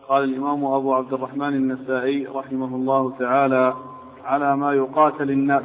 قال الإمام أبو عبد الرحمن النسائي رحمه الله تعالى: على ما يقاتل الناس.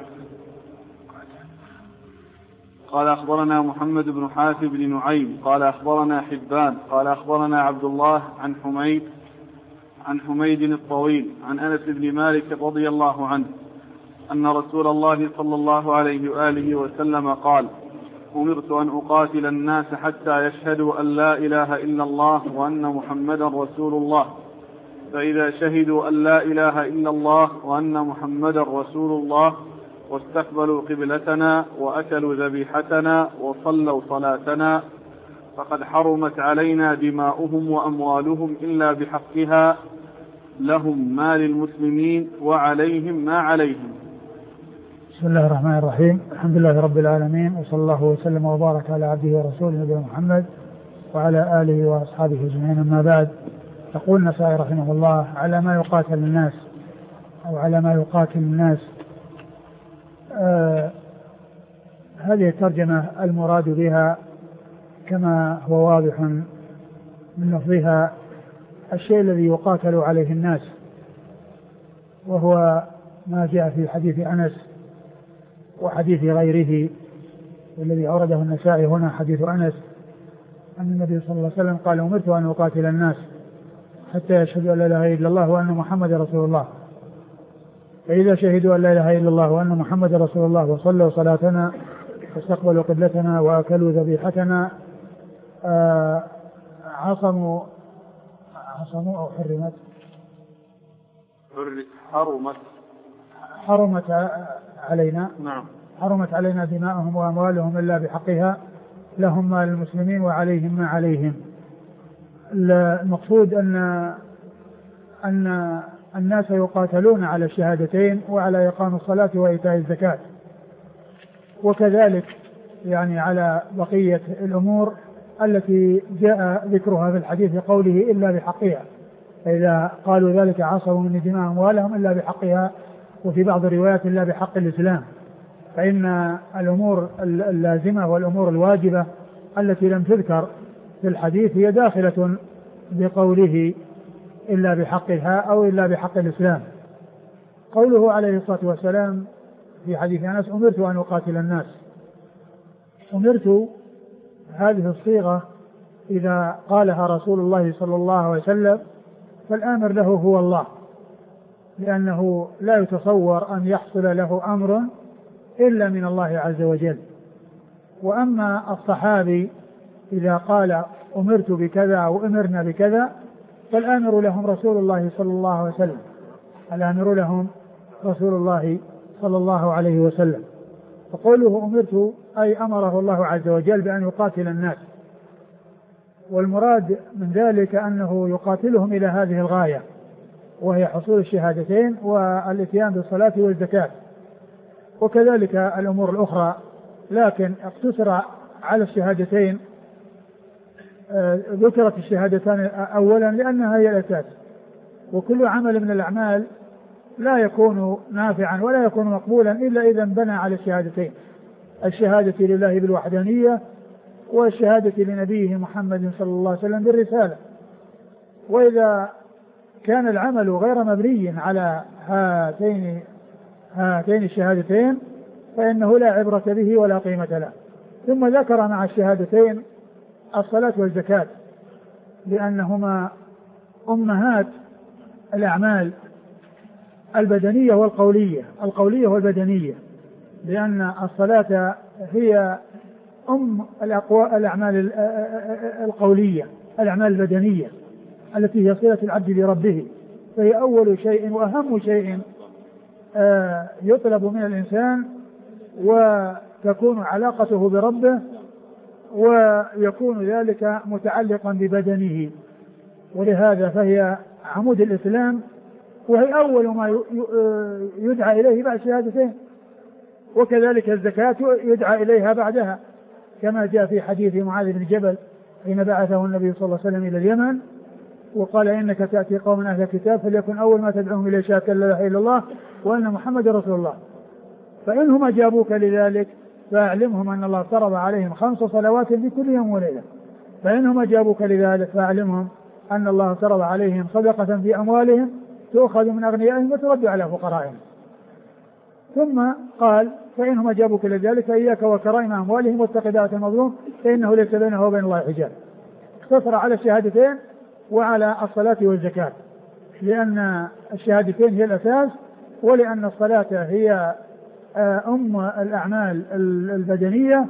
قال أخبرنا محمد بن حاتم بن نعيم قال أخبرنا حبان قال أخبرنا عبد الله عن حميد الطويل عن أنس بن مالك رضي الله عنه أن رسول الله صلى الله عليه وآله وسلم قال: أمرت أن أقاتل الناس حتى يشهدوا أن لا إله إلا الله وأن محمدا رسول الله، فإذا شهدوا أن لا إله إلا الله وأن محمدا رسول الله واستقبلوا قبلتنا وأكلوا ذبيحتنا وصلوا صلاتنا فقد حرمت علينا دماؤهم وأموالهم إلا بحقها، لهم ما للمسلمين وعليهم ما عليهم. بسم الله الرحمن الرحيم. الحمد لله رب العالمين، وصلى الله وسلم وبارك على عبده ورسوله نبينا محمد وعلى آله وأصحابه أجمعين، أما بعد. يقول النسائي رحمه الله: على ما يقاتل الناس، أو على ما يقاتل الناس. هذه الترجمة المراد بها كما هو واضح من لفظها الشيء الذي يقاتل عليه الناس، وهو ما جاء في حديث أنس وحديث غيره، والذي أورده النسائي هنا حديث أنس أن النبي صلى الله عليه وسلم قال: أمرت أن أقاتل الناس حتى يشهدوا أن لا إله إلا الله وأن محمد رسول الله، فإذا شهدوا أن لا إله إلا الله وأن محمد رسول الله وصلوا صلاتنا واستقبلوا قبلتنا وأكلوا ذبيحتنا عصموا أو حرمت علينا. نعم. حرمت علينا دماءهم وأموالهم إلا بحقها، لهم ما للمسلمين وعليهم ما عليهم. المقصود أن الناس يقاتلون على الشهادتين وعلى إقام الصلاة وإيتاء الزكاة، وكذلك يعني على بقية الأمور التي جاء ذكرها في الحديث قوله إلا بحقها، فإذا قالوا ذلك عصوا من دماء أموالهم إلا بحقها، وفي بعض الروايات إلا بحق الإسلام. فإن الأمور اللازمة والأمور الواجبة التي لم تذكر في الحديث هي داخلة بقوله إلا بحقها أو إلا بحق الإسلام. قوله عليه الصلاة والسلام في حديث أنس: أمرت أن أقاتل الناس. أمرت هذه الصيغة إذا قالها رسول الله صلى الله عليه وسلم فالآمر له هو الله، لأنه لا يتصور أن يحصل له أمر إلا من الله عز وجل. وأما الصحابي إذا قال أمرت بكذا أو أمرنا بكذا فالآمر لهم رسول الله صلى الله عليه وسلم، الآمر لهم رسول الله صلى الله عليه وسلم. فقوله أمرت أي أمره الله عز وجل بأن يقاتل الناس، والمراد من ذلك أنه يقاتلهم إلى هذه الغاية، وهي حصول الشهادتين والاتيان بالصلاة والزكاة، وكذلك الأمور الأخرى، لكن اقتصر على الشهادتين. ذكرت الشهادتان أولا لأنها هي الأساس، وكل عمل من الأعمال لا يكون نافعا ولا يكون مقبولا إلا إذا بنى على الشهادتين: الشهادة لله بالوحدانية، والشهادة لنبيه محمد صلى الله عليه وسلم بالرسالة. وإذا كان العمل غير مبني على هاتين الشهادتين فإنه لا عبرة به ولا قيمة له. ثم ذكر مع الشهادتين الصلاة والزكاة، لأنهما أمهات الأعمال البدنية والقولية، القولية والبدنية، لأن الصلاة هي الأعمال القولية، الأعمال البدنية التي هي صلة العبد بربه، فهي أول شيء وأهم شيء يطلب من الإنسان، وتكون علاقته بربه، ويكون ذلك متعلقا ببدنه، ولهذا فهي عمود الإسلام، وهي أول ما يدعى إليه بعد الشهادتين. وكذلك الزكاة يدعى إليها بعدها، كما جاء في حديث معاذ بن جبل حين بعثه النبي صلى الله عليه وسلم إلى اليمن وقال: إنك تأتي قوم أهل الكتاب فليكن أول ما تدعوهم إليه شهادة لا إله إلا الله وأن محمد رسول الله، فإنهم أجابوك لذلك فأعلمهم أن الله فرض عليهم 5 صلوات في كل يوم وليلة، فإنهم أجابوك لذلك فأعلمهم أن الله فرض عليهم صدقة في أموالهم تؤخذ من أغنيائهم وترد على فقرائهم. ثم قال فإنهم أجابوك لذلك فإياك وكرائم أموالهم واتق دعوة المظلوم فإنه ليس بينه وبين الله حجاب. اقتصر على الشهادتين وعلى الصلاة والزكاة، لأن الشهادتين هي الأساس، ولأن الصلاة هي أم الأعمال البدنية،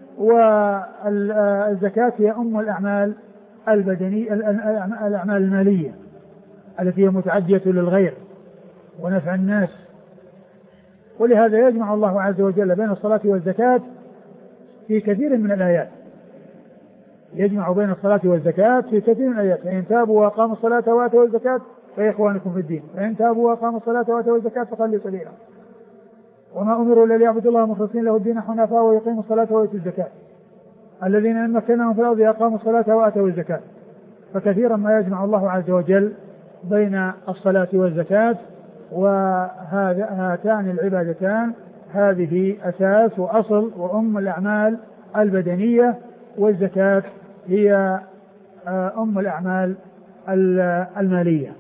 والزكاة هي أم الأعمال الأعمال المالية التي هي متعدية للغير ونفع الناس. ولهذا يجمع الله عز وجل بين الصلاة والزكاة في كثير من الآيات، يجمع بين الصلاة والزكاة في كثير من الآيات. فإن تابوا وأقاموا الصلاة وآتوا الزكاة فإخوانكم في الدين، فإن تابوا وأقاموا الصلاة وآتوا الزكاة فخلوا سبيلهم، وما أمروا إلا ليعبدوا الله مخلصين له الدين حنفاء ويقيموا الصلاة ويؤتوا الزكاة الذين إن مكناهم في الأرض أقاموا الصلاة وآتوا الزكاة. فكثيرا ما يجمع الله عز وجل بين الصلاة والزكاة، وهاتان العبادتان هذه أساس وأصل وأم الأعمال البدنية، والزكاة هي أم الأعمال المالية.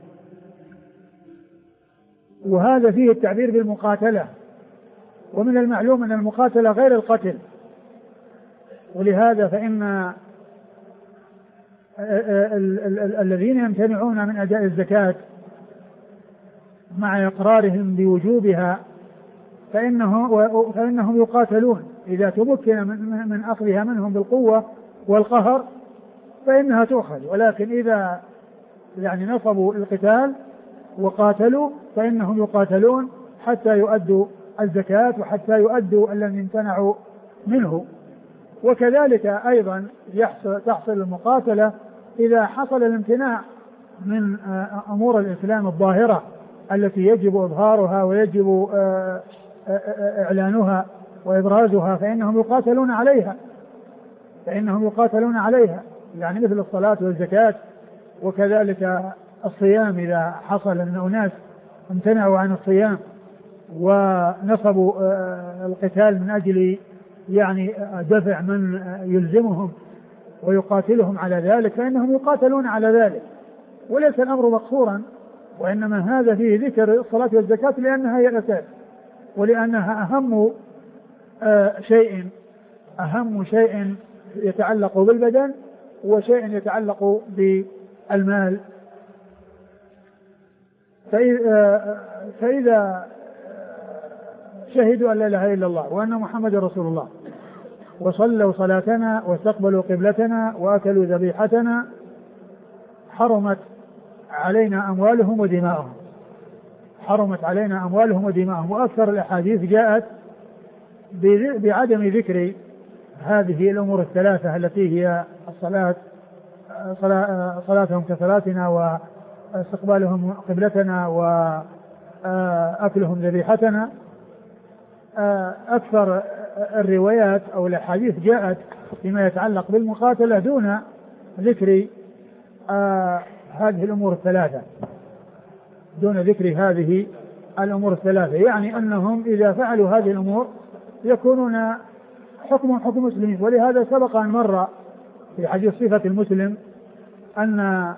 وهذا فيه التعبير بالمقاتلة، ومن المعلوم أن المقاتلة غير القتل، ولهذا فإن الذين يمتنعون من أداء الزكاة مع إقرارهم بوجوبها فإنهم يقاتلون إذا تمكن من أخذها منهم بالقوة والقهر فإنها تؤخذ، ولكن إذا نصبوا القتال وقاتلوا فإنهم يقاتلون حتى يؤدوا الزكاة وحتى يؤدوا الذي امتنعوا منه. وكذلك أيضا تحصل المقاتلة إذا حصل الامتناع من أمور الإسلام الظاهرة التي يجب إظهارها ويجب إعلانها وإبرازها، فإنهم يقاتلون عليها يعني مثل الصلاة والزكاة. وكذلك الصيام، إذا حصل أن أناس امتنعوا عن الصيام ونصبوا القتال من أجل دفع من يلزمهم ويقاتلهم على ذلك فإنهم يقاتلون على ذلك. وليس الأمر مقصورا، وإنما هذا فيه ذكر الصلاة والزكاة لأنها هي الأساس، ولأنها أهم شيء يتعلق بالبدن وشيء يتعلق بالمال. فإذا شهدوا أن لا إله إلا الله وأن محمد رسول الله وصلوا صلاتنا واستقبلوا قبلتنا وأكلوا ذبيحتنا حرمت علينا أموالهم ودماءهم. وأكثر الأحاديث جاءت بعدم ذكر هذه الأمور الثلاثة التي هي صلاتهم كصلاتنا واستقبالهم قبلتنا وأكلهم ذبيحتنا. أكثر الروايات أو الأحاديث جاءت فيما يتعلق بالمقاتلة دون ذكر هذه الأمور الثلاثة، يعني أنهم إذا فعلوا هذه الأمور يكونون حكم مسلمين. ولهذا سبق أن مر في حديث صفة المسلم أنه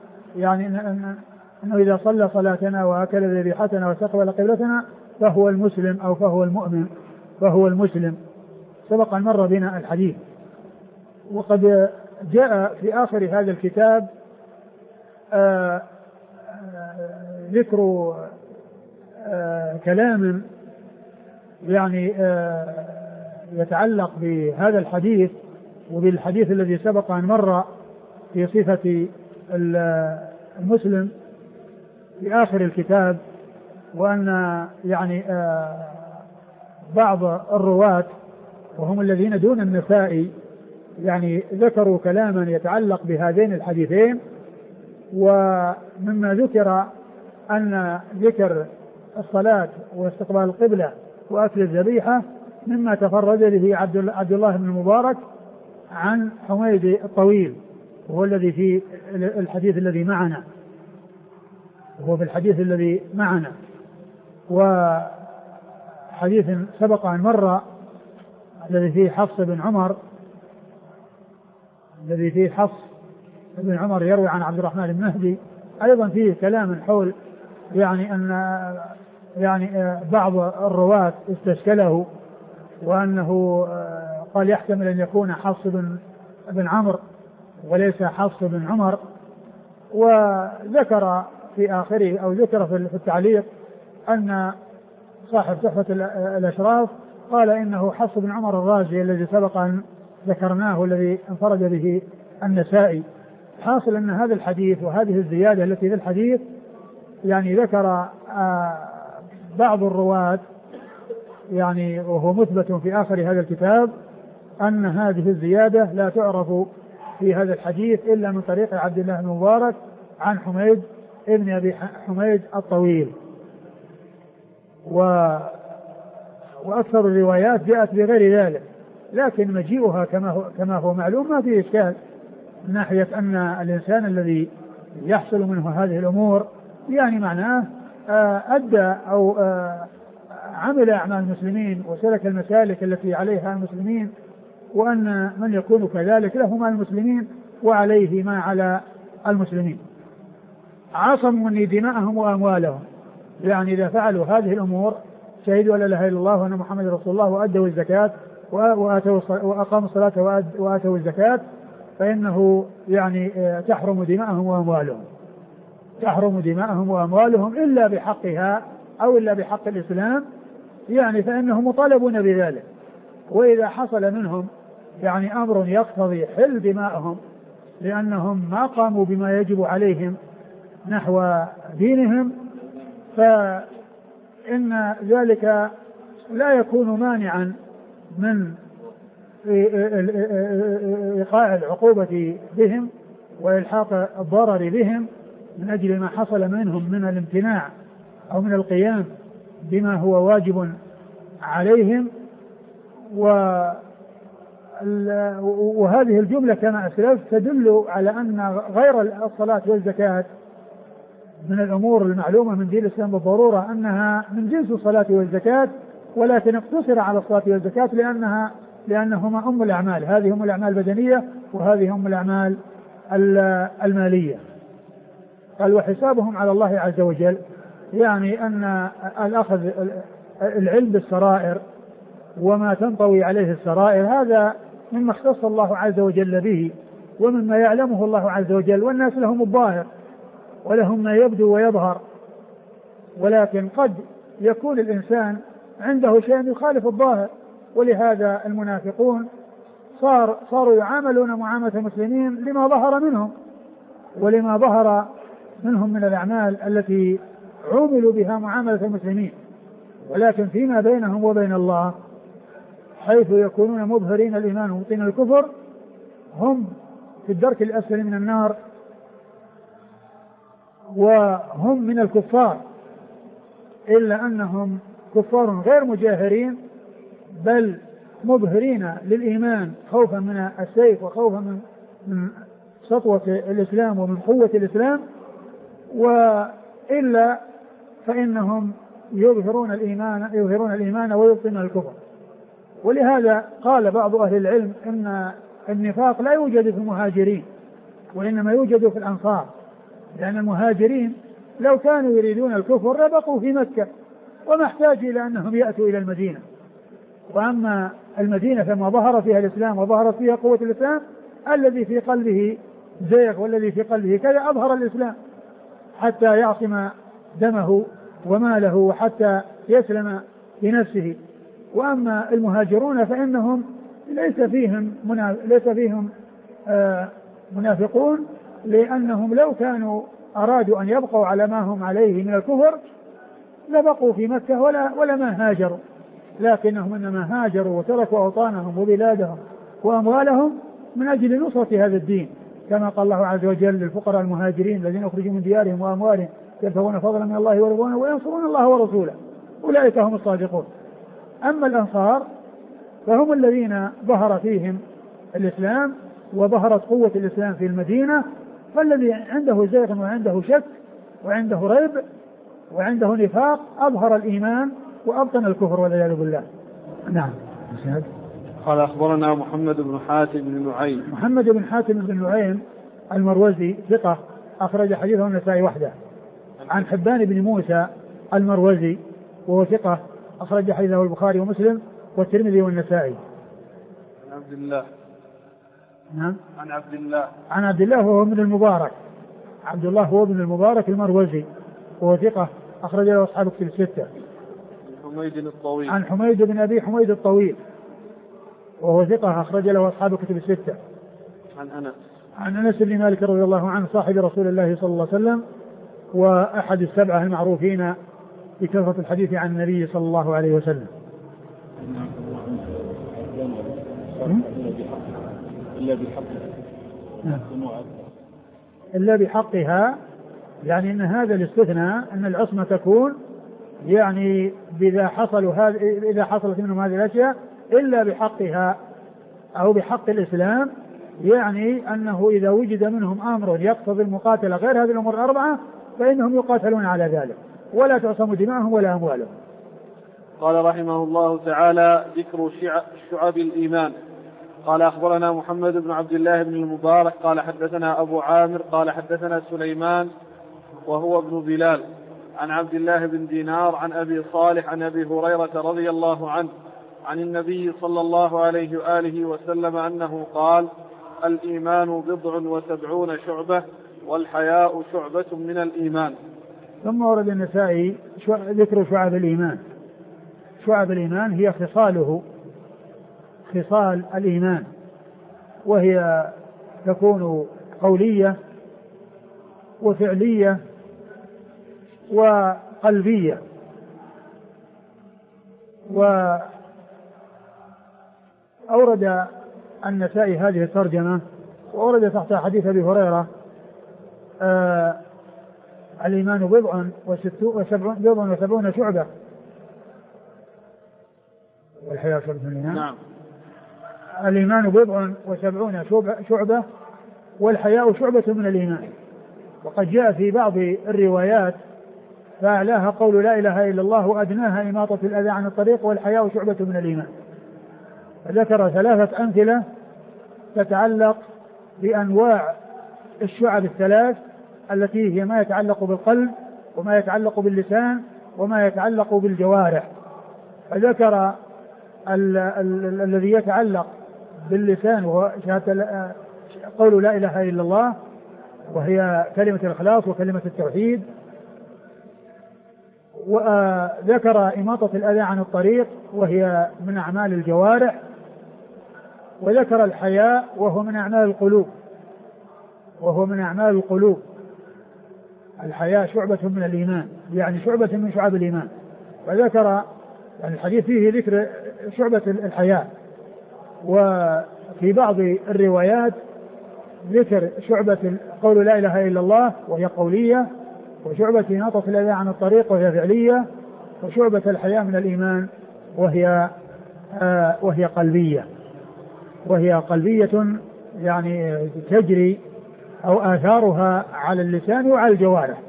إذا صلى صلاتنا وأكل ذبيحتنا واستقبل قبلتنا فهو المسلم أو فهو المسلم. سبق أن مر بنا الحديث. وقد جاء في آخر هذا الكتاب ذكر كلام يتعلق بهذا الحديث وبالحديث الذي سبق أن مر في صفة المسلم في آخر الكتاب، وأن بعض الرواة وهم الذين دون النسائي ذكروا كلاما يتعلق بهذين الحديثين. ومما ذكر أن ذكر الصلاة واستقبال القبلة وأكل الذبيحة مما تفرد به عبد الله بن المبارك عن حميد الطويل، وهو الذي في الحديث الذي معنا، وحديث سبق أن مر الذي فيه حفص بن عمر، الذي فيه حفص بن عمر يروي عن عبد الرحمن المهدي أيضا فيه كلام حول يعني أن بعض الرواة استشكله وأنه قال يحتمل أن يكون حفص بن عمرو وليس حفص بن عمر. وذكر في آخره أو ذكر في التعليق أن صاحب تحفة الأشراف قال إنه حفص بن عمر الرازي الذي سبق أن ذكرناه الذي انفرد به النسائي. حاصل أن هذا الحديث وهذه الزيادة التي في الحديث يعني ذكر بعض الرواة يعني وهو مثبت في آخر هذا الكتاب أن هذه الزيادة لا تعرف في هذا الحديث إلا من طريق عبد الله بن مبارك عن حميد ابن أبي حميد الطويل. وأكثر الروايات جاءت بغير ذلك، لكن مجيئها كما هو معلوم ما فيه إشكال من ناحية أن الإنسان الذي يحصل منه هذه الأمور يعني معناه أدى أو عمل أعمال المسلمين وسلك المسالك التي عليها المسلمين، وأن من يكون كذلك له مع المسلمين وعليه ما على المسلمين. عصموا مني دماءهم وأموالهم، يعني إذا فعلوا هذه الأمور شهدوا أن لا إله إلا الله وأن محمد رسول الله وأدوا الزكاة وأقاموا الصلاة وآتوا الزكاة فإنه يعني تحرم دماءهم وأموالهم، تحرم دماءهم وأموالهم إلا بحقها أو إلا بحق الإسلام، يعني فإنهم مطالبون بذلك. وإذا حصل منهم يعني أمر يقتضي حل دماءهم لأنهم ما قاموا بما يجب عليهم نحو دينهم فإن ذلك لا يكون مانعا من إيقاع العقوبة بهم وإلحاق الضرر بهم من أجل ما حصل منهم من الامتناع أو من القيام بما هو واجب عليهم. وهذه الجملة كما أسلفت تدل على أن غير الصلاة والزكاة من الأمور المعلومة من دين الإسلام بالضرورة أنها من جنس الصلاة والزكاة، ولكن اقتصر على الصلاة والزكاة لأنهما أم الأعمال، هذه أم الأعمال البدنية وهذه أم الأعمال المالية. قال وحسابهم على الله عز وجل، يعني أن الأخذ العلم بالسرائر وما تنطوي عليه السرائر هذا مما اختص الله عز وجل به ومما يعلمه الله عز وجل، والناس لهم الظاهر ولهم ما يبدو ويظهر، ولكن قد يكون الإنسان عنده شيء يخالف الظاهر. ولهذا المنافقون صاروا يعاملون معاملة المسلمين لما ظهر منهم ولما ظهر منهم من الأعمال التي عوملوا بها معاملة المسلمين، ولكن فيما بينهم وبين الله حيث يكونون مظهرين الإيمان ومبطنين الكفر هم في الدرك الأسفل من النار وهم من الكفار، إلا أنهم كفار غير مجاهرين بل مظهرين للإيمان خوفا من السيف وخوفا من سطوة الإسلام ومن قوة الإسلام، وإلا فإنهم يظهرون الإيمان ويبطنون الكفر. ولهذا قال بعض أهل العلم إن النفاق لا يوجد في المهاجرين وإنما يوجد في الأنصار، لأن المهاجرين لو كانوا يريدون الكفر لبقوا في مكة وما احتاج إلى أنهم يأتوا إلى المدينة. وأما المدينة فما ظهر فيها الإسلام وظهرت فيها قوة الإسلام، الذي في قلبه زيغ والذي في قلبه كذا أظهر الإسلام حتى يعصم دمه وماله وحتى يسلم بنفسه. وأما المهاجرون فإنهم ليس فيهم منافقون، لأنهم لو كانوا أرادوا أن يبقوا على ما هم عليه من الكفر لبقوا في مكة ولا ما هاجروا، لكنهم إنما هاجروا وتركوا أوطانهم وبلادهم وأموالهم من أجل نصرة هذا الدين، كما قال الله عز وجل للفقراء المهاجرين الذين أخرجوا من ديارهم وأموالهم يبتغون فضلا من الله ورضوانه وينصرون الله ورسوله أولئك هم الصادقون. أما الأنصار فهم الذين ظهر فيهم الإسلام وظهرت قوة الإسلام في المدينة، فالذي عنده زيغ وعنده شك وعنده ريب وعنده نفاق أظهر الإيمان وأبطن الكفر والعياذ بالله. نعم. قال أخبرنا محمد بن حاتم بن نعيم. محمد بن حاتم بن نعيم المروزي ثقة أخرج حديثه النسائي وحده. عن حبان بن موسى المروزي وهو ثقة أخرج حديثه البخاري ومسلم والترمذي والنسائي. عن عبد الله. نعم. عن عبد الله وهو من المبارك. عبد الله هو ابن المبارك المروزي وهو ثقة أخرج له أصحاب كتب الستة. عن حميد بن أبي حميد الطويل وهو ثقة أخرج له أصحاب كتب الستة. عن أنس بن مالك رضي الله عنه صاحب رسول الله صلى الله عليه وسلم وأحد السبعة المعروفين بكثرة الحديث عن النبي صلى الله عليه وسلم. إلا بحقها يعني أن هذا الاستثناء أن العصمة تكون يعني إذا حصلت منهم هذه الأشياء إلا بحقها أو بحق الإسلام، يعني أنه إذا وجد منهم أمر يقتضي المقاتلة غير هذه الأمور الأربعة فإنهم يقاتلون على ذلك ولا تعصم دماءهم ولا أموالهم. قال رحمه الله تعالى: ذكر شعب الإيمان. قال أخبرنا محمد بن عبد الله بن المبارك قال حدثنا أبو عامر قال حدثنا سليمان وهو ابن بلال عن عبد الله بن دينار عن أبي صالح عن أبي هريرة رضي الله عنه عن النبي صلى الله عليه وآله وسلم أنه قال: الإيمان 70 شعبة والحياء شعبة من الإيمان. ثم ورد النسائي ذكر شعب الإيمان. شعب الإيمان هي خصال الإيمان، وهي تكون قولية وفعلية وقلبية. وأورد النسائي هذه الترجمة وأورد تحت حديث أبي هريرة: الإيمان 70 شعبة والحياة شعبة من الإيمان. نعم. الإيمان 70 شعبة والحياء شعبة من الإيمان. وقد جاء في بعض الروايات: فأعلاها قول لا إله إلا الله وأدناها إماطة الأذى عن الطريق والحياء شعبة من الإيمان. فذكر 3 أمثلة تتعلق بأنواع الشعب الثلاث التي هي ما يتعلق بالقلب وما يتعلق باللسان وما يتعلق بالجوارح. فذكر الذي يتعلق باللسان وهو قول لا إله إلا الله وهي كلمة الإخلاص وكلمة التوحيد. وذكر إماطة الأذى عن الطريق وهي من أعمال الجوارح. وذكر الحياء وهو من أعمال القلوب. الحياء شعبة من الإيمان، يعني شعبة من شعب الإيمان. وذكر يعني الحديث فيه ذكر شعبة الحياء. وفي بعض الروايات ذكر شعبة قول لا إله إلا الله وهي قولية، وشعبة إماطة الأذى عن الطريق وهي فعلية، وشعبة الحياء من الإيمان وهي قلبية يعني تجري أو آثارها على اللسان وعلى الجوارح.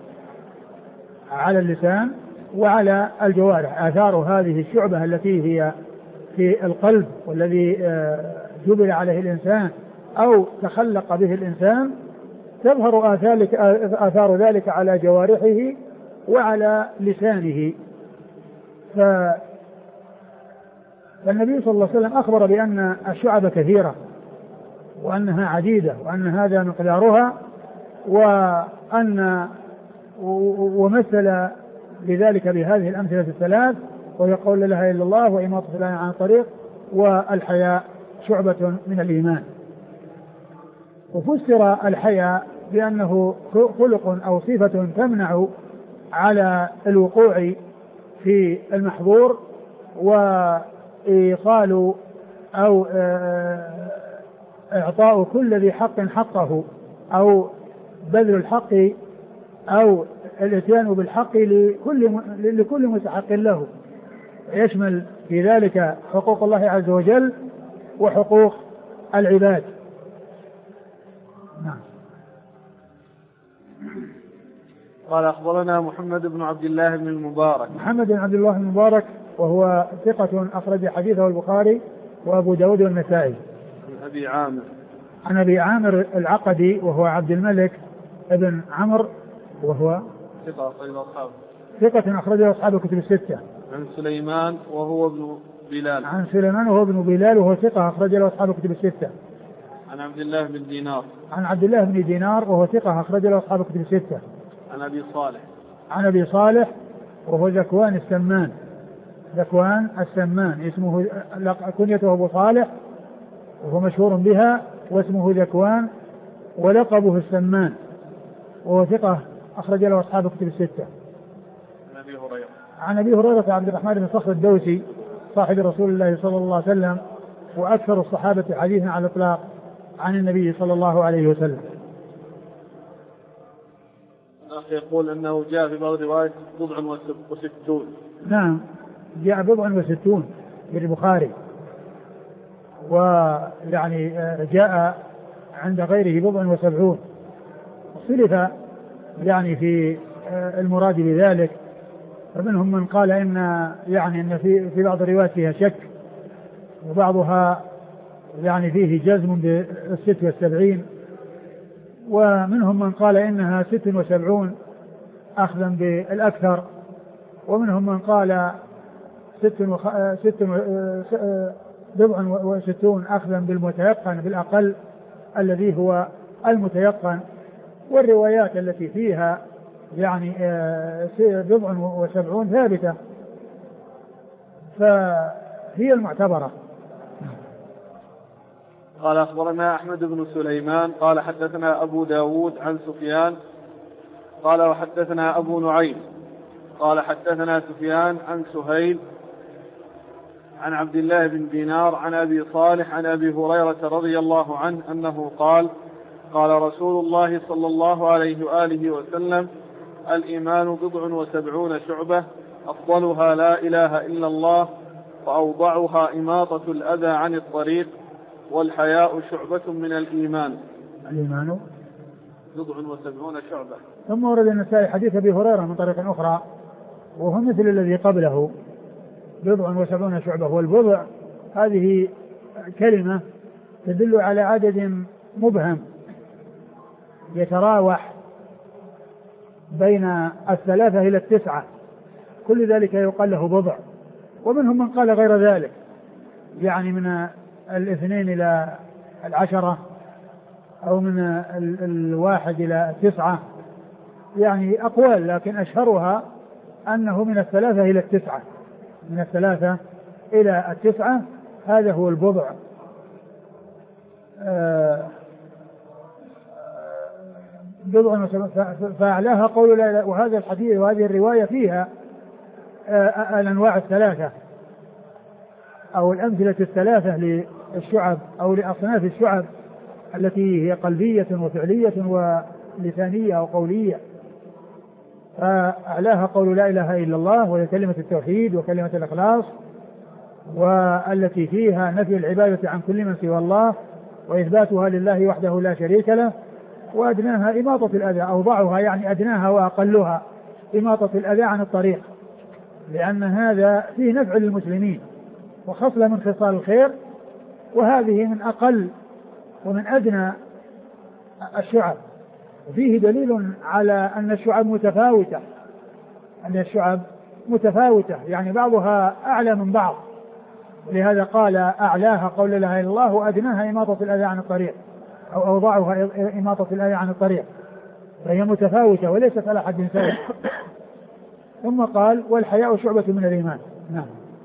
آثار هذه الشعبة التي هي في القلب والذي جبل عليه الإنسان أو تخلق به الإنسان تظهر آثار ذلك على جوارحه وعلى لسانه. فالنبي صلى الله عليه وسلم أخبر بأن الشعب كثيرة وأنها عديدة وأن هذا مقدارها، ومثل لذلك بهذه الأمثلة الثلاث وهي قول لا إله إلا الله وإماطة الأذى عن الطريق والحياء شعبة من الإيمان. وفسر الحياء بأنه خلق أو صفة تمنع على الوقوع في المحظور وإيصال أو إعطاء كل ذي حق حقه أو بذل الحق أو الاتيان بالحق لكل مستحق له، يشمل في ذلك حقوق الله عز وجل وحقوق العباد. نعم. قال أخبرنا محمد بن عبد الله بن المبارك. محمد بن عبد الله بن المبارك وهو ثقة أخرج حديثه البخاري وأبو داود والنسائي. عن أبي عامر. عن أبي عامر العقدي وهو عبد الملك ابن عمرو وهو ثقة أخرجه أصحاب الكتب الستة. عن سليمان وهو ابن بلال. عن سليمان وهو ابن بلال وهو ثقة أخرج له أصحاب الكتب الستة. عن عبد الله بن دينار. عن عبد الله بن دينار وهو ثقة أخرج له أصحاب الكتب الستة. عن أبي صالح. عن أبي صالح وهو ذكوان السمان. ذكوان السمان اسمه كنيته أبو صالح وهو مشهور بها واسمه ذكوان ولقبه السمان وهو ثقة أخرج له أصحاب الكتب الستة. عن أبي هريرة. عن أبي هريرة عبد الرحمن بن صخر الدوسي صاحب رسول الله صلى الله عليه وسلم وأكثر الصحابة حديثا على الإطلاق عن النبي صلى الله عليه وسلم. الأخ يقول أنه جاء في بعض الروايات 67. نعم جاء 67 في البخاري ويعني جاء عند غيره 77. اختلف يعني في المراد بذلك فمنهم من قال إن يعني إن في بعض الروايات فيها شك وبعضها يعني فيه جزم ب76 ومنهم من قال إنها 76 أخذا بالأكثر ومنهم من قال 67 أخذا بالمتيقن بالأقل الذي هو المتيقن. والروايات التي فيها يعني 77 ثابتة فهي المعتبرة. قال أخبرنا أحمد بن سليمان قال حدثنا أبو داود عن سفيان قال وحدثنا أبو نعيم قال حدثنا سفيان عن سهيل عن عبد الله بن دينار عن أبي صالح عن أبي هريرة رضي الله عنه أنه قال قال رسول الله صلى الله عليه وآله وسلم الإيمان 79 شعبة أفضلها لا إله إلا الله وأوضعها إماطة الأذى عن الطريق والحياء شعبة من الإيمان. الإيمان 79 شعبة. ثم ورد النسائي حديث أبي هريرة من طريق أخرى وهو مثل الذي قبله 79 شعبة. والبضع هذه كلمة تدل على عدد مبهم يتراوح بين 3 إلى 9 كل ذلك يقال له بضع. ومنهم من قال غير ذلك يعني من 2 إلى 10 أو من 1 إلى 9 يعني أقوال لكن أشهرها أنه من 3 إلى 9 من 3 إلى 9 هذا هو البضع. بضع فأعلاها قول لا إله. وهذا الحديث وهذه الرواية فيها الأنواع 3 أو الأمثلة 3 للشعب أو لأصناف الشعب التي هي قلبية وفعلية ولسانية أو قولية. فأعلاها قول لا إله إلا الله وهي كلمة التوحيد وكلمة الإخلاص والتي فيها نفي العبادة عن كل من سوى الله وإثباتها لله وحده لا شريك له. وأدناها إماطة الأذى أوضعها يعني أدناها وأقلها إماطة الأذى عن الطريق لأن هذا فيه نفع للمسلمين وخصلة من خصال الخير وهذه من أقل ومن أدنى الشعب. وفيه دليل على أن الشعب متفاوتة يعني بعضها أعلى من بعض ولهذا قال أعلاها قول لا إله إلا الله وأدناها إماطة الأذى عن الطريق أو أوضعها إماطة الأذى عن الطريق فهي متفاوتة وليست على حد سواء. ثم قال والحياء شعبة من الإيمان. نعم.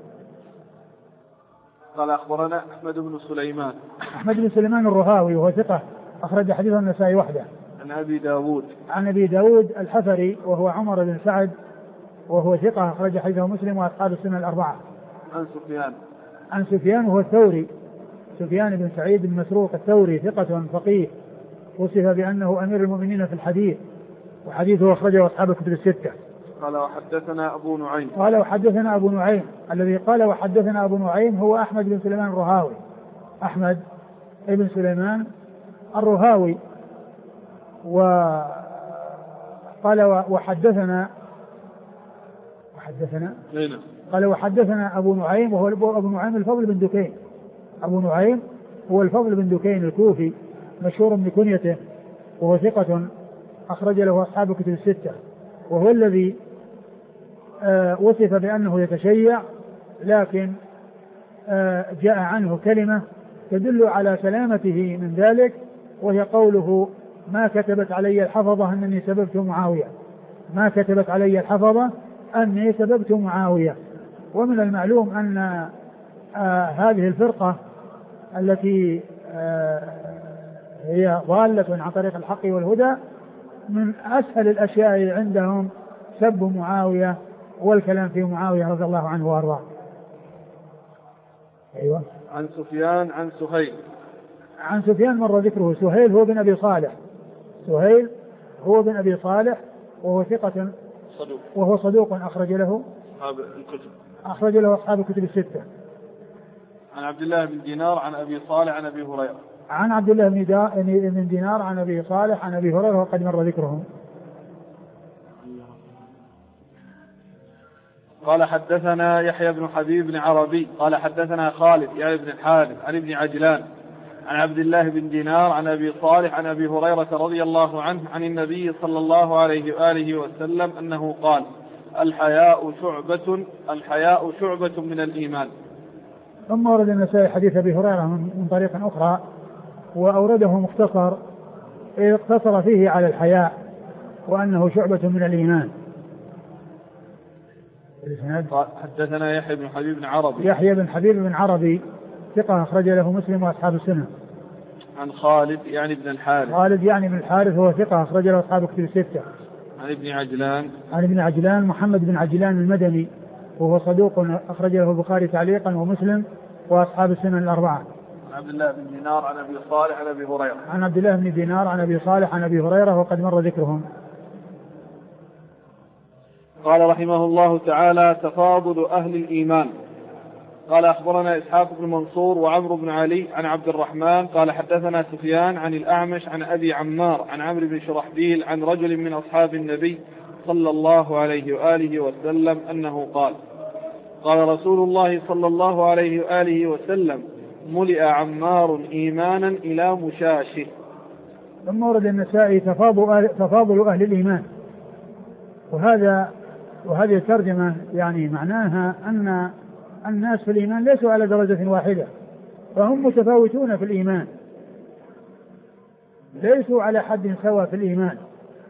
قال أخبرنا أحمد بن سليمان. أحمد بن سليمان الرهاوي وهو ثقة أخرج حديثه النسائي وحده. عن أبي داود. عن أبي داود الحفري وهو عمر بن سعد وهو ثقة أخرج حديثه مسلم وأصحاب السنة الأربعة. عن سفيان. عن سفيان وهو الثوري سفيان بن سعيد بن مسروق الثوري ثقة فقيه وصف بأنه أمير المؤمنين في الحديث وحديثه أخرجه أصحاب الكتب الستة. قال وحدثنا أبو نعيم. قال وحدثنا أبو نعيم الذي قال وحدثنا أبو نعيم هو أحمد بن سليمان الرهاوي أحمد بن سليمان الرهاوي. وقال وحدثنا قال وحدثنا أبو نعيم وهو أبو نعيم الفضل بن دكين. أبو نعيم هو الفضل بن دكين الكوفي مشهور بكنيته وهو ثقة أخرج له أصحاب الكتب الستة، وهو الذي وصف بأنه يتشيع، لكن جاء عنه كلمة تدل على سلامته من ذلك، وهي قوله ما كتبت علي الحفظة أنني سببت معاوية، ما كتبت علي الحفظة أني سببت معاوية. ومن المعلوم أن هذه الفرقة التي هي ضالة عن طريق الحق والهدى من أسهل الأشياء عندهم سب معاوية والكلام في معاوية رضي الله عنه وأرضاه. أيوة. عن سفيان عن سهيل. عن سفيان مر ذكره. سهيل هو بن أبي صالح، سهيل هو بن أبي صالح وهو ثقة صدوق، وهو صدوق أخرج له أصحاب الكتب الستة. عن عبد الله بن دينار عن أبي صالح عن أبي هريرة. عن عبد الله بن دينار عن أبي صالح عن أبي هريرة وقد مر ذكرهم. قال حدثنا يحيى بن حبيب بن عربي قال حدثنا خالد يعني بن الحارث عن ابن عجلان عن عبد الله بن دينار عن أبي صالح عن أبي هريرة رضي الله عنه عن النبي صلى الله عليه وآله وسلم أنه قال الحياء شعبة من الإيمان. ثم ورد النسائي حديث أبي هريرة من طريق أخرى وأورده مختصر، اقتصر فيه على الحياء وأنه شعبة من الإيمان. حدثنا يحيى بن حبيب بن عربي. يحيى بن حبيب بن عربي ثقة أخرج له مسلم وأصحاب السنة. عن خالد يعني بن الحارث. خالد يعني بن الحارث هو ثقة أخرج له أصحاب الكتب الستة. عن ابن عجلان. عن ابن عجلان محمد بن عجلان المدني وهو صدوق أخرج له البخاري تعليقا ومسلم وأصحاب السنن الأربعة. عن عبد الله بن دينار عن أبي صالح عن أبي هريرة. عن عبد الله بن دينار عن أبي صالح عن أبي هريرة وقد مر ذكرهم. قال رحمه الله تعالى تفاضل أهل الإيمان. قال أخبرنا إسحاق بن منصور وعمرو بن علي عن عبد الرحمن قال حدثنا سفيان عن الأعمش عن أبي عمار عن عمرو بن شرحبيل عن رجل من أصحاب النبي صلى الله عليه وآله وسلم أنه قال قال رسول الله صلى الله عليه وآله وسلم ملئ عمار إيمانا إلى مشاشه. ثم ورد النسائي تفاضل أهل الإيمان، وهذه الترجمة يعني معناها أن الناس في الإيمان ليسوا على درجة واحدة، فهم متفاوتون في الإيمان، ليسوا على حد سواء في الإيمان،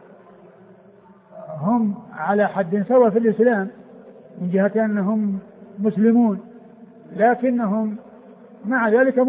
هم على حد سواء في الإسلام من جهة أنهم مسلمون، لكنهم مع ذلك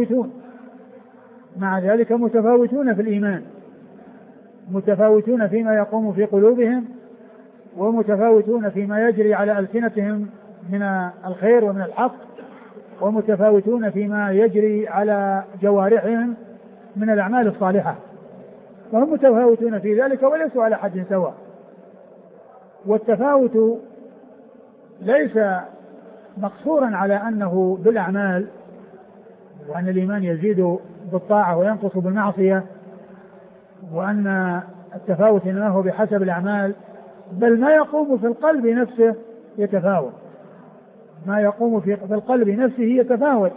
متفاوتون في الإيمان، متفاوتون فيما يقوم في قلوبهم، ومتفاوتون فيما يجري على ألسنتهم من الخير ومن الحق، ومتفاوتون فيما يجري على جوارحهم من الأعمال الصالحة، فهم متفاوتون في ذلك وليسوا على حد سواء. والتفاوت ليس مقصورا على أنه بالأعمال، وأن الإيمان يزيد بالطاعة وينقص بالمعصية، وأن التفاوت إنما هو بحسب الأعمال، بل ما يقوم في القلب نفسه يتفاوت، ما يقوم في القلب نفسه يتفاوت.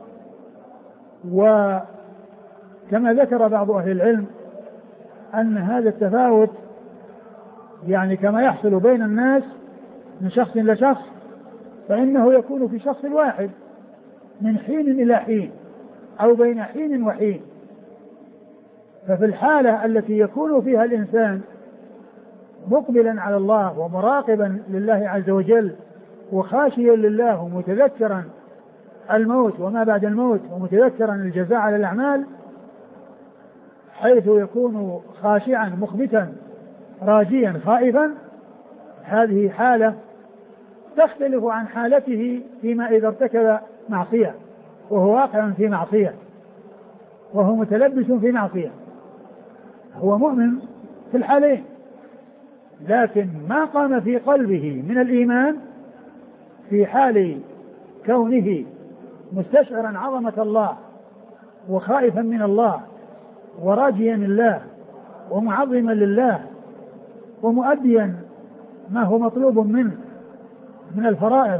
وكما ذكر بعض أهل العلم أن هذا التفاوت يعني كما يحصل بين الناس من شخص لشخص، فإنه يكون في شخص واحد من حين إلى حين أو بين حين وحين. ففي الحالة التي يكون فيها الإنسان مقبلا على الله ومراقبا لله عز وجل وخاشيا لله ومتذكرا الموت وما بعد الموت ومتذكرا الجزاء على الأعمال، حيث يكون خاشعا مخبتا راجيا خائفا، هذه حالة تختلف عن حالته فيما إذا ارتكب معصية وهو واقع في معصية وهو متلبس في معصية، هو مؤمن في الحالين، لكن ما قام في قلبه من الإيمان في حال كونه مستشعرا عظمة الله وخائفا من الله وراجيا الله ومعظما لله ومؤديا ما هو مطلوب منه من الفرائض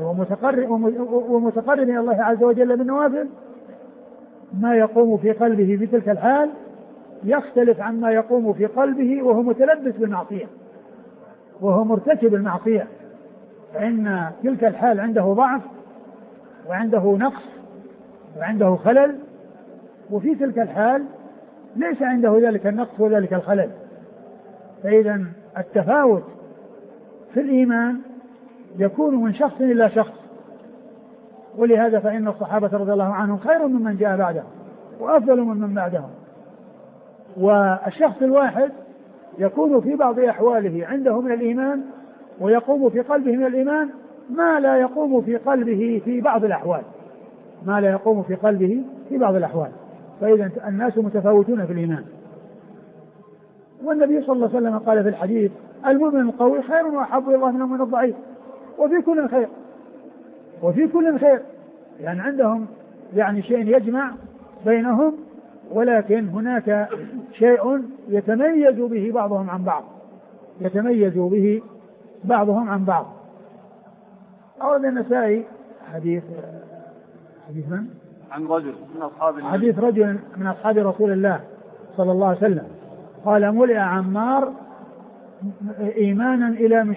ومتقرب إلى الله عز وجل بالنوافل، ما يقوم في قلبه في تلك الحال يختلف عما يقوم في قلبه وهو متلبس بالمعصية وهو مرتكب المعصية، فإن تلك الحال عنده ضعف وعنده نقص وعنده خلل، وفي تلك الحال ليس عنده ذلك النقص وذلك الخلل. فإذا التفاوت في الإيمان يكون من شخص إلى شخص، ولهذا فإن الصحابة رضي الله عنهم خير ممن جاء بعدهم وأفضل ممن بعدهم. والشخص الواحد يكون في بعض أحواله عنده من الإيمان ويقوم في قلبه من الإيمان ما لا يقوم في قلبه في بعض الأحوال، ما لا يقوم في قلبه في بعض الأحوال. فإذا الناس متفاوتون في الإيمان. والنبي صلى الله عليه وسلم قال في الحديث: المؤمن القوي خير وأحب إلى الله من المؤمن الضعيف، وفي كل خير، وفي كل خير. يعني عندهم يعني شيء يجمع بينهم، ولكن هناك شيء يتميز به بعضهم عن بعض، يتميز به بعضهم عن بعض. أورد النسائي حديث من؟ عن رجل من أصحاب النبي، حديث رجل من أصحاب رسول الله صلى الله عليه وسلم قال: ملئ عمار إيمانا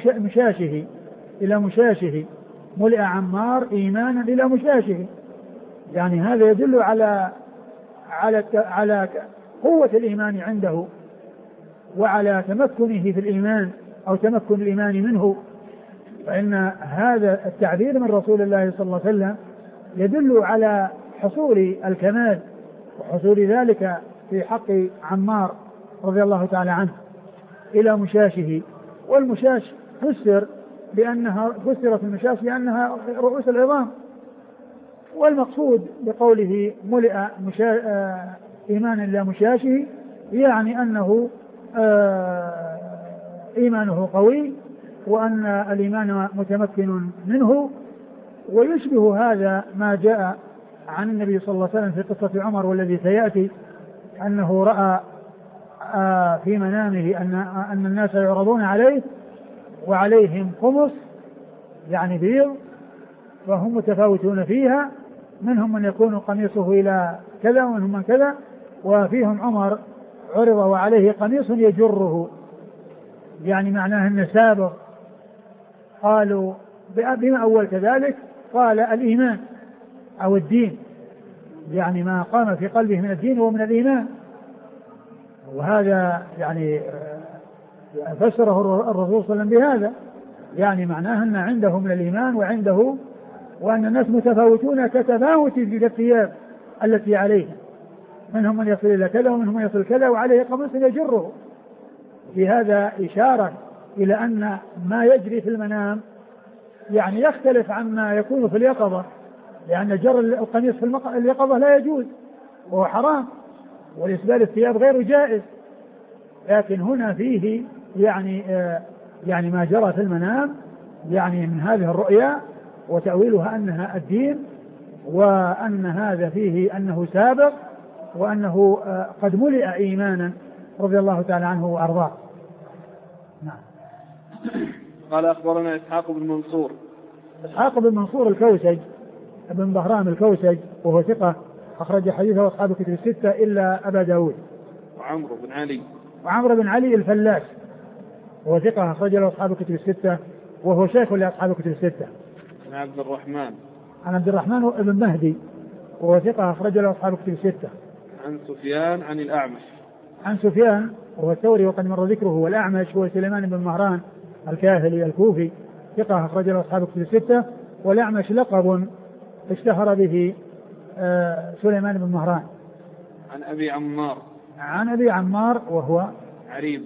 إلى مشاشه، ملئ عمار إيمانا إلى مشاشه. يعني هذا يدل على قوة الإيمان عنده وعلى تمكنه في الإيمان أو تمكن الإيمان منه. فإن هذا التعبير من رسول الله صلى الله عليه وسلم يدل على حصول الكمال وحصول ذلك في حق عمار رضي الله تعالى عنه إلى مشاشه. والمشاش فسرت المشاش لأنها رؤوس العظام، والمقصود بقوله ملئ إيمانا إلى مشاشه يعني أنه إيمانه قوي وأن الإيمان متمكن منه. ويشبه هذا ما جاء عن النبي صلى الله عليه وسلم في قصة عمر والذي سيأتي، أنه رأى في منامه أن الناس يعرضون عليه وعليهم خمس يعني بيض، فهم متفاوتون فيها، منهم من يكون قميصه إلى كذا ومنهم من كذا، وفيهم عمر عرض وعليه قميص يجره، يعني معناه أنه سابق. قالوا: بما أول كذلك؟ قال: الإيمان أو الدين، يعني ما قام في قلبه من الدين ومن الإيمان. وهذا يعني فسره الرسول صلى الله عليه وسلم بهذا، يعني معناه أن عنده من الإيمان وعنده، وأن الناس متفاوتون كتفاوت في الثياب التي عليه، منهم من يصل إلى كذا ومنهم من يصل كذا وعليه قميص يجره. في هذا إشارة إلى أن ما يجري في المنام يعني يختلف عما يكون في اليقظة، لأن جر القميص في اليقظة لا يجوز وهو حرام، والإسبال الثياب غير جائز. لكن هنا فيه يعني ما جرى في المنام يعني من هذه الرؤيا وتأويلها أنها الدين، وأن هذا فيه أنه سابق وأنه قد ملئ إيمانا رضي الله تعالى عنه وأرضاه. نعم. قال: أخبرنا إسحاق بن منصور. إسحاق بن منصور الكوسج ابن بهرام الكوسج، وهو ثقة أخرج حديثه أصحاب الكتب الستة إلا أبا داود. وعمرو بن علي الفلاس، وهو ثقة أخرج له أصحاب الكتب الستة، وهو شيخ لأصحاب الكتب الستة. عن عبد الرحمن بن مهدي، وهو ثقة أخرج له أصحاب الكتب الستة. عن سفيان عن الأعمش. عن سفيان وهو الثوري وقد مر ذكره، والأعمش هو سليمان بن مهران الكاهلي الكوفي، ثقة أخرج له أصحاب الكتب الستة. والأعمش لقب اشتهر به سليمان بن مهران. عن أبي عمار وهو عريب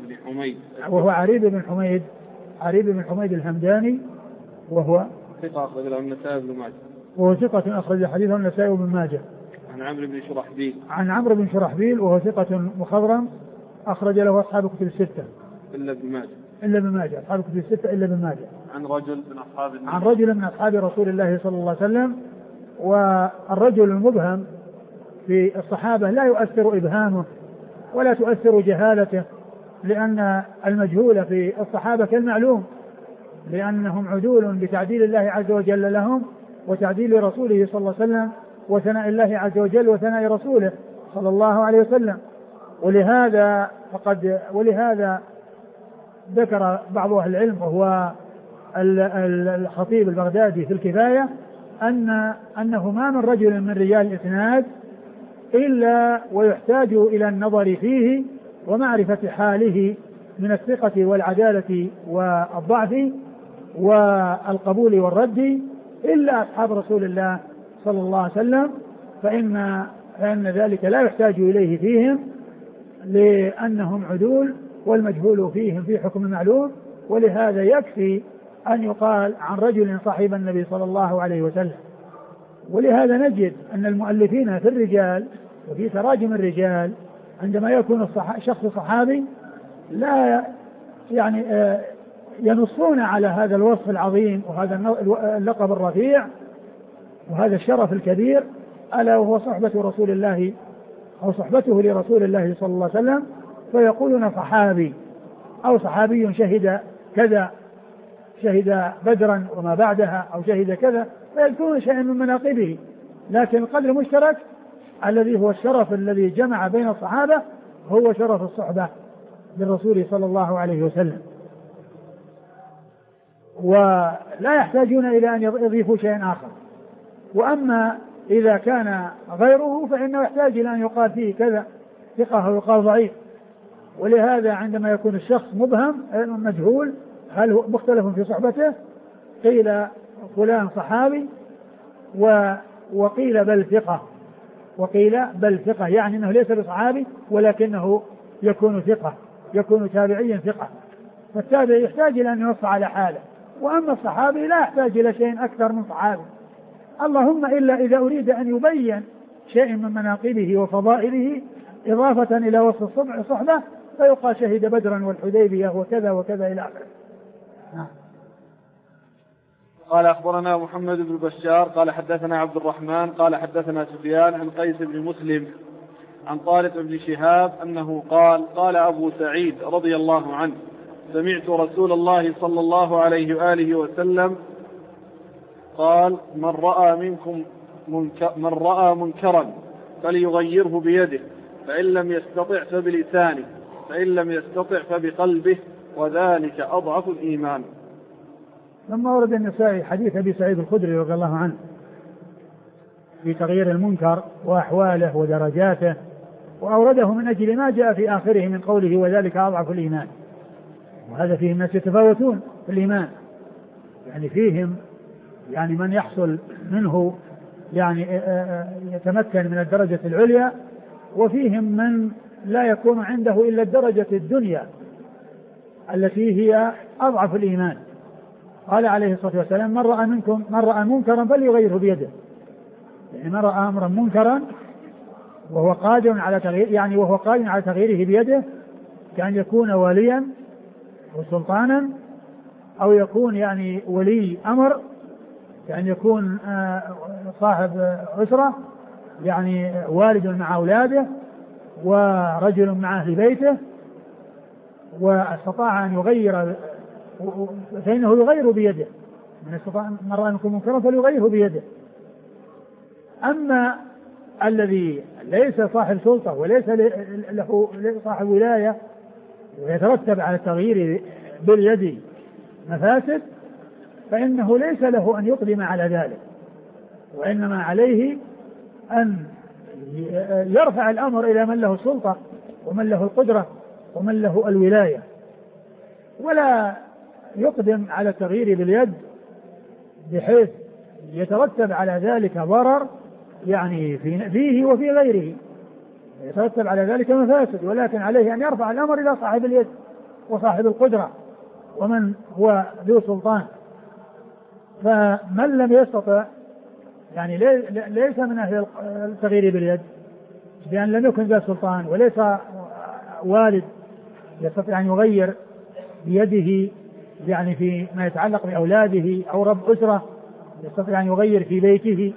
بن حميد الهمداني، وهو ثقة أخرج له النسائي بن ماجه. وهو ثقة أخرج حديثه النسائي بن ماجه. عن عمرو بن شرحبيل وهو ثقة مخضرم أخرج له أصحاب الكتب الستة إلا ابن ماجه. أصحاب الكتب الستة إلا ابن ماجه. عن رجل من أصحاب رسول الله صلى الله عليه وسلم. والرجل المبهم في الصحابة لا يؤثر إبهامه ولا تؤثر جهالته، لأن المجهول في الصحابة كالمعلوم، لأنهم عدول بتعديل الله عز وجل لهم وتعديل رسوله صلى الله عليه وسلم وثناء الله عز وجل وثناء رسوله صلى الله عليه وسلم. ولهذا ذكر بعض أهل العلم وهو الخطيب البغدادي في الكفاية أنه ما من رجل من رجال الإسناد إلا ويحتاج إلى النظر فيه ومعرفة حاله من الثقة والعدالة والضعف والقبول والرد إلا أصحاب رسول الله صلى الله عليه وسلم، فإن ذلك لا يحتاج إليه فيهم لأنهم عدول والمجهول فيهم في حكم معلوم. ولهذا يكفي أن يقال عن رجل صاحب النبي صلى الله عليه وسلم. ولهذا نجد أن المؤلفين في الرجال وفي تراجم الرجال عندما يكون شخص صحابي لا يعني ينصون على هذا الوصف العظيم وهذا اللقب الرفيع وهذا الشرف الكبير، ألا وهو صحبة رسول الله أو صحبته لرسول الله صلى الله عليه وسلم، فيقولون صحابي أو صحابي شهد كذا، شهد بدرا وما بعدها، أو شهد كذا، فيذكرون شيئا من مناقبه. لكن القدر المشترك الذي هو الشرف الذي جمع بين الصحابة هو شرف الصحبة للرسول صلى الله عليه وسلم، ولا يحتاجون إلى أن يضيفوا شيئا آخر. وأما إذا كان غيره فإنه يحتاج إلى أن يقال فيه كذا ثقة أو يقال ضعيف. ولهذا عندما يكون الشخص مبهم مجهول هل هو مختلف في صحبته، قيل فلان صحابي وقيل بل ثقة، يعني أنه ليس بصحابي ولكنه يكون ثقة، يكون تابعيا ثقة. فالتابع يحتاج إلى أن ينص على حاله، وأما الصحابي لا يحتاج إلى شيء أكثر من صحابي، اللهم إلا إذا أريد أن يبين شيء من مناقبه وفضائله إضافة إلى وصف الصحبة فيقال شهد بدرا والحديبية وكذا وكذا إلى آخره. قال أخبرنا محمد بن بشار قال حدثنا عبد الرحمن قال حدثنا سفيان عن قيس بن مسلم عن طارق بن شهاب أنه قال أبو سعيد رضي الله عنه سمعت رسول الله صلى الله عليه وآله وسلم قال من رأى منكرا فليغيره بيده، فإن لم يستطع فبلسانه، فإن لم يستطع فبقلبه، وذلك أضعف الإيمان. ثم ورد النسائي حديث أبي سعيد الخدري رضي الله عنه في تغيير المنكر وأحواله ودرجاته، وأورده من أجل ما جاء في آخره من قوله وذلك أضعف الإيمان. وهذا فيه الناس يتفاوتون في الإيمان، يعني فيهم يعني من يحصل منه يعني يتمكن من الدرجة العليا، وفيهم من لا يكون عنده إلا الدرجة الدنيا التي هي أضعف الإيمان. قال عليه الصلاة والسلام من رأى منكرا فليغيره بيده، يعني من رأى أمرا منكرا وهو قادر على تغيير، يعني وهو قادر على تغييره بيده، كأن يكون واليا وسلطانا، أو يكون يعني ولي أمر، كأن يكون صاحب أسرة، يعني والد مع أولاده ورجل مع أهل بيته، واستطاع أن يغير فإنه يغير بيده. من استطاع من رأى منكم منكرا فليغيره بيده. أما الذي ليس صاحب سلطة وليس له صاحب ولاية ويترتب على التغيير باليد مفاسد، فإنه ليس له أن يقدم على ذلك، وإنما عليه أن يرفع الأمر إلى من له السلطة ومن له القدرة ومن له الولاية، ولا يقدم على التغيير باليد بحيث يترتب على ذلك ضرر يعني فيه وفي غيره، يترتب على ذلك مفاسد، ولكن عليه أن يرفع الأمر إلى صاحب اليد وصاحب القدرة ومن هو ذو سلطان. فمن لم يستطع يعني ليس من أهل التغيير باليد، لأن لم يكن ذا سلطان وليس والد يستطيع أن يغير بيده يعني في ما يتعلق بأولاده، أو رب أسرة يستطيع أن يغير في بيته،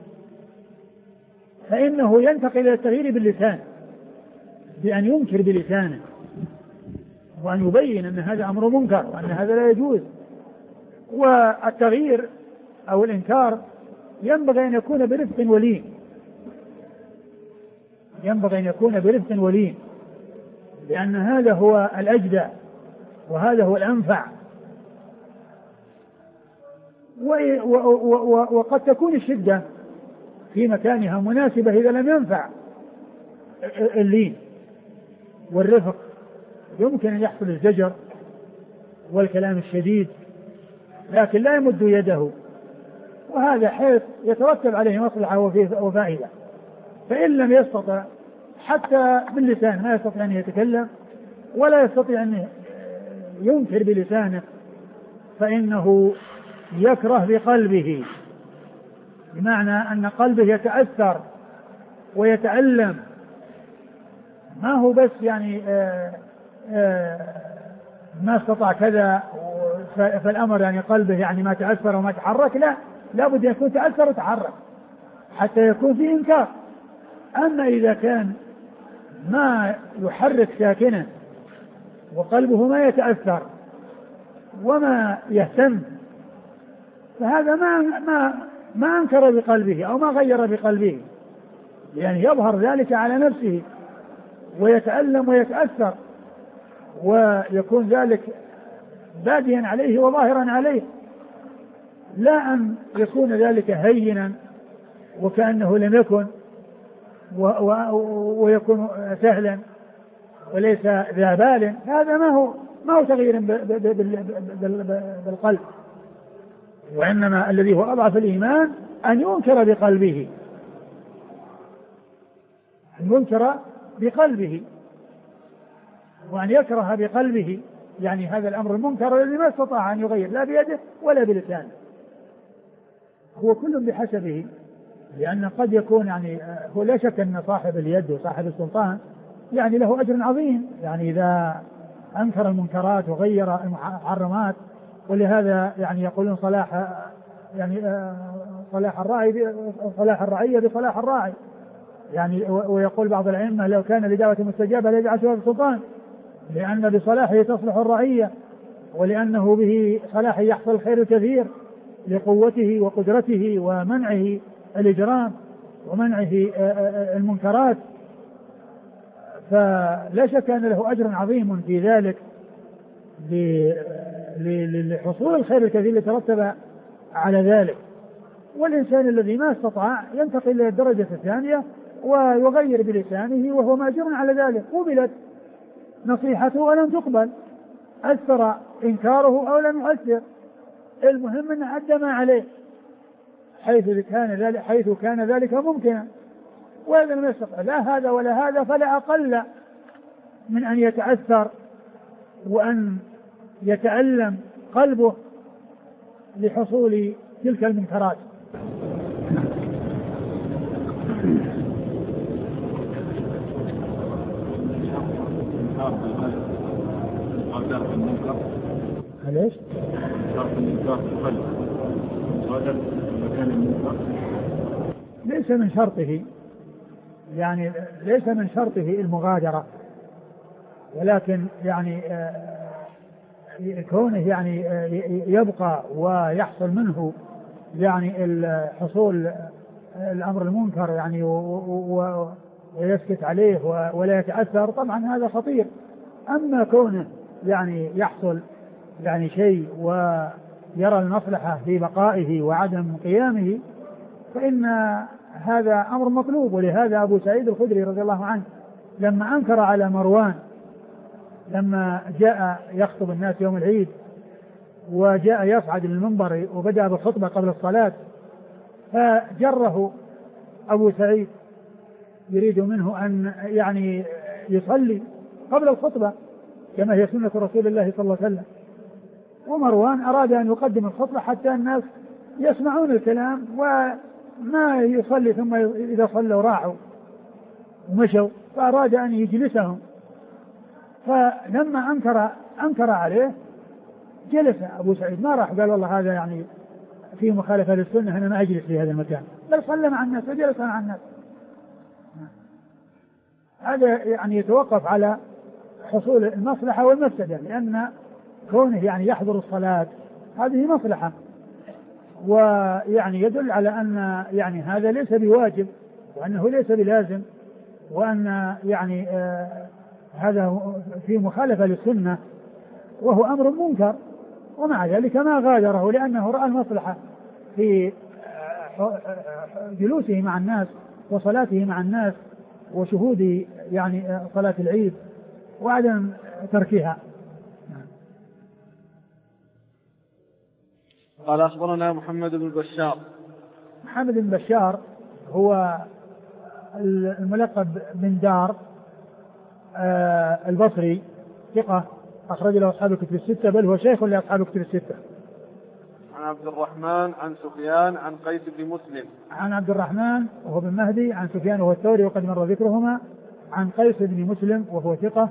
فإنه ينتقل إلى التغيير باللسان، بأن ينكر بلسانه وأن يبين أن هذا أمر منكر وأن هذا لا يجوز. والتغيير أو الإنكار ينبغي أن يكون برفق ولين، ينبغي أن يكون برفق ولين، لأن هذا هو الأجدى وهذا هو الأنفع. وقد تكون الشدة في مكانها مناسبة إذا لم ينفع اللين والرفق، يمكن أن يحصل الزجر والكلام الشديد، لكن لا يمد يده، وهذا حيث يترتب عليه مصلحة وفائدة. فإن لم يستطع حتى باللسان ما يستطيع أن يتكلم ولا يستطيع أن ينكر بلسانه، فإنه يكره بقلبه، بمعنى أن قلبه يتأثر ويتألم، ما هو بس يعني ما استطاع كذا فالأمر يعني قلبه يعني ما تأثر وما تحرك، لا بد أن يكون تأثر وتحرك حتى يكون في إنكار. أما إذا كان ما يحرك ساكنا وقلبه ما يتأثر وما يهتم، فهذا ما أنكر بقلبه أو ما غير بقلبه، يعني يظهر ذلك على نفسه ويتألم ويتأثر ويكون ذلك باديا عليه وظاهرا عليه، لا أن يكون ذلك هينا وكأنه لم يكن ويكون سهلا وليس ذا بال. هذا ما هو تغيير بالقلب، وإنما الذي هو أضعف الإيمان أن ينكر بقلبه، أن ينكر بقلبه وأن يكره بقلبه، يعني هذا الأمر المنكر الذي ما استطاع أن يغير لا بيده ولا بلسانه. هو كل بحسبه، لأن قد يكون يعني هو لا شك أن صاحب اليد وصاحب السلطان يعني له أجر عظيم، يعني إذا أنكر المنكرات وغير المحرمات. ولهذا يعني يقولون صلاح الرعية بصلاح الراعي، يعني ويقول بعض الأئمة لو كان لدعوة مستجابة ليبعثها السلطان، لأن بصلاحه تصلح الرعية، ولأنه به صلاح يحصل الخير الكثير لقوته وقدرته ومنعه الإجرام ومنعه المنكرات. فلا شك أن له أجر عظيم في ذلك لحصول الخير الكثير اللي ترتب على ذلك. والإنسان الذي ما استطاع ينتقل إلى الدرجة الثانية ويغير بلسانه وهو مأجور على ذلك، قبلت نصيحته ولم تقبل، أثر إنكاره أو لم يؤثر، المهم أن أدى ما عليه حيث كان ذلك ممكنا. وإذا لم يستطع لا هذا ولا هذا فلا أقل من أن يتأثر وأن يتألم قلبه لحصول تلك المنكرات. ليش؟ ليس من شرطه، يعني ليس من شرطه المغادرة، ولكن يعني كونه يعني يبقى ويحصل منه يعني حصول الأمر المنكر يعني ويسكت عليه ولا يتأثر، طبعا هذا خطير. أما كونه يعني يحصل يعني شيء ويرى المصلحة في بقائه وعدم قيامه فإن هذا أمر مطلوب. ولهذا أبو سعيد الخدري رضي الله عنه لما أنكر على مروان لما جاء يخطب الناس يوم العيد وجاء يصعد للمنبر وبدأ بالخطبة قبل الصلاة، فجره أبو سعيد يريد منه أن يعني يصلي قبل الخطبة كما هي سنة رسول الله صلى الله عليه وسلم، ومروان أراد أن يقدم الخطبة حتى الناس يسمعون الكلام وما يصلي، ثم إذا صلوا راحوا ومشوا، فأراد أن يجلسهم. فلما أنكر عليه جلس أبو سعيد، ما راح قال والله هذا يعني في مخالفة للسنة أنا ما أجلس في هذا المكان، بل صلى مع الناس وجلس مع الناس. هذا يعني يتوقف على حصول المصلحة والمفسدة، لأن كونه يعني يحضر الصلاة هذه مصلحة، ويعني يدل على أن يعني هذا ليس بواجب وأنه ليس بلازم، وأن يعني هذا في مخالفة للسنة وهو أمر منكر، ومع ذلك ما غادره لأنه رأى المصلحة في جلوسه مع الناس وصلاته مع الناس وشهود يعني صلاة العيد وعدم تركها. قال أخبرنا محمد بن بشار. محمد بن بشار هو الملقب بن دار البصري، ثقة أخرج له أصحاب الكتب الستة، بل هو شيخ لأصحاب الكتب الستة. عن عبد الرحمن عن سفيان عن قيس بن مسلم. عن عبد الرحمن وهو بن مهدي عن سفيان وهو الثوري وقد مر ذكرهما. عن قيس بن مسلم وهو ثقة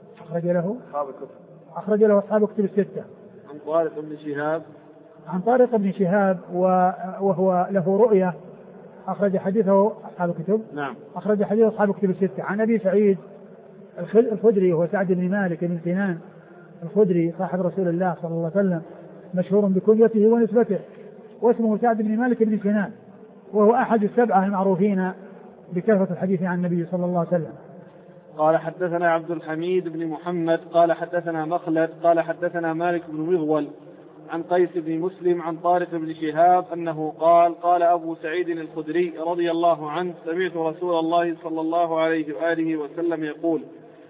أخرج له أصحاب الكتب الستة. عن طارق بن شهاب. عن طارق بن شهاب وهو له رؤية أخرج حديثه أصحاب الكتب. نعم. أخرج حديثه أصحاب الكتب الستة. عن أبي سعيد الخدري وهو سعد بن مالك بن سنان الخدري صاحب رسول الله صلى الله عليه وسلم، مشهور بكنيته ونسبته، واسمه سعد بن مالك بن سنان، وهو أحد السبعة المعروفين بكثرة الحديث عن النبي صلى الله عليه وسلم. قال حدثنا عبد الحميد بن محمد قال حدثنا مخلد قال حدثنا مالك بن مغول عن قيس بن مسلم عن طارق بن شهاب أنه قال أبو سعيد الخدري رضي الله عنه سمعت رسول الله صلى الله عليه وآله وسلم يقول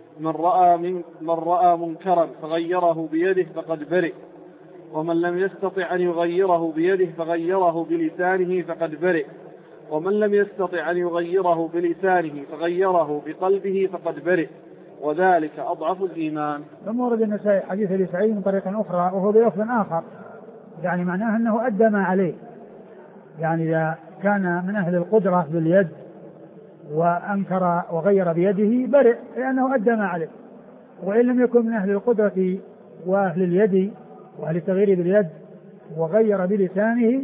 من رأى منكرا فغيره بيده فقد برئ، ومن لم يستطع أن يغيره بيده فغيره بلسانه فقد برئ، ومن لم يستطع أن يغيره بلسانه فغيره بقلبه فقد برئ، وذلك أضعف الإيمان. ثم ورد النسائي حديث أبي سعيد من طريق أخرى وهو بلفظ آخر، يعني معناه أنه أدى ما عليه، يعني إذا كان من أهل القدرة باليد وأنكر وغير بيده برئ لأنه أدى ما عليه، وإن لم يكن من أهل القدرة وأهل اليد وأهل التغيير باليد وغير بلسانه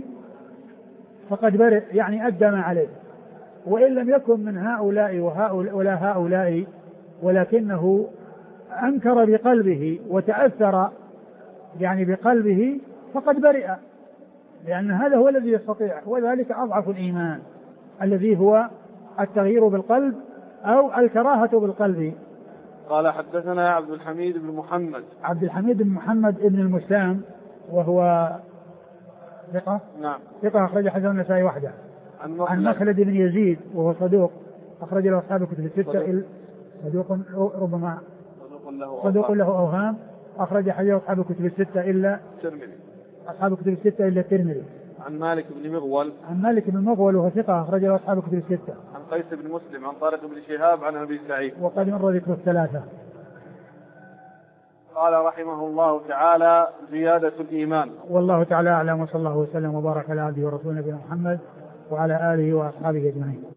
فقد برئ يعني أدى ما عليه، وإن لم يكن من هؤلاء ولا هؤلاء ولكنه أنكر بقلبه وتأثر يعني بقلبه فقد برئ، لأن هذا هو الذي يستطيع، وذلك أضعف الإيمان الذي هو التغيير بالقلب أو الكراهة بالقلب. قال حدثنا عبد الحميد بن محمد. عبد الحميد بن محمد بن المسلم وهو ثقة. نعم. ثقة أخرج حديث النسائي وحده. عن مخلد بن يزيد وهو صدوق أخرج له أصحاب الكتب الستة. صدوق ربما صدوق له أوهام أخرج حديث أصحاب الكتب الستة إلا الترمذي. أصحاب الكتب الستة إلا الترمذي. عن مالك بن مغول. عن مالك بن مغول وهو ثقة أخرج له أصحاب الكتب الستة. عن قيس بن مسلم عن طارق بن شهاب عن أبي سعيد وقد مر ذكر الثلاثة. قال رحمه الله تعالى زيادة الإيمان. والله تعالى أعلم، وصلى الله وسلم وبارك على عبده ورسوله نبينا محمد وعلى آله وأصحابه أجمعين.